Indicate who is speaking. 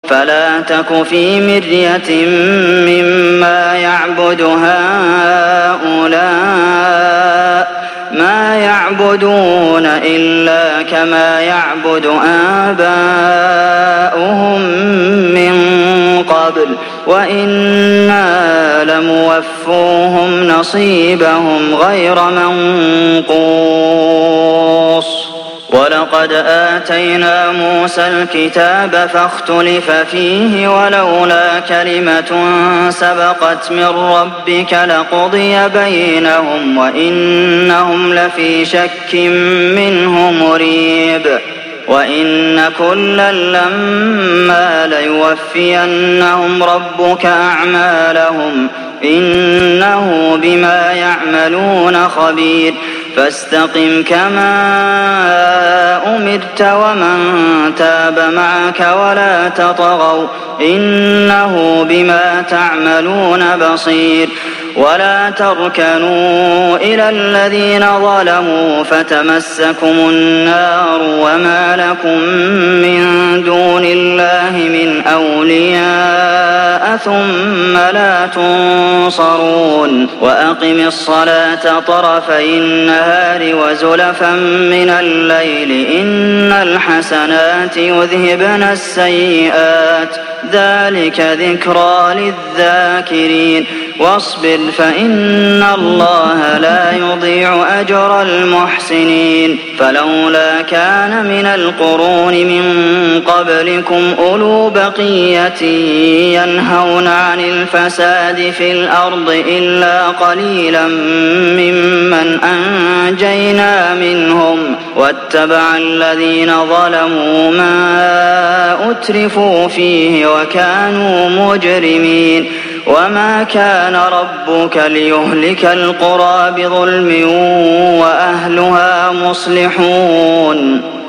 Speaker 1: فلا تك في مرية مما يعبد هؤلاء ما يعبدون إلا كما يعبد آباؤهم من قبل وإنا لموفوهم نصيبهم غير منقوص ولقد آتينا موسى الكتاب فاختلف فيه ولولا كلمة سبقت من ربك لقضي بينهم وإنهم لفي شك منه مريب وإن كلا لما ليوفينهم ربك أعمالهم إنه بما يعملون خبير فاستقم كما أمرت ومن تاب معك ولا تطغوا إنه بما تعملون بصير ولا تركنوا إلى الذين ظلموا فتمسكم النار وما لكم من دون الله من أولياء ثم لا تنصرون وأقم الصلاة طرفي النهار وزلفا من الليل إن الحسنات يذهبن السيئات ذلك ذكرى للذاكرين واصبر فإن الله لا يضيع أجر المحسنين فلولا كان من القرون من قبلكم أولو بقية ينهون عن الفساد في الأرض إلا قليلا ممن أنجينا منهم واتبع الذين ظلموا ما أترفوا فيه وكانوا مجرمين وما كان ربك ليهلك القرى بظلم وأهلها مصلحون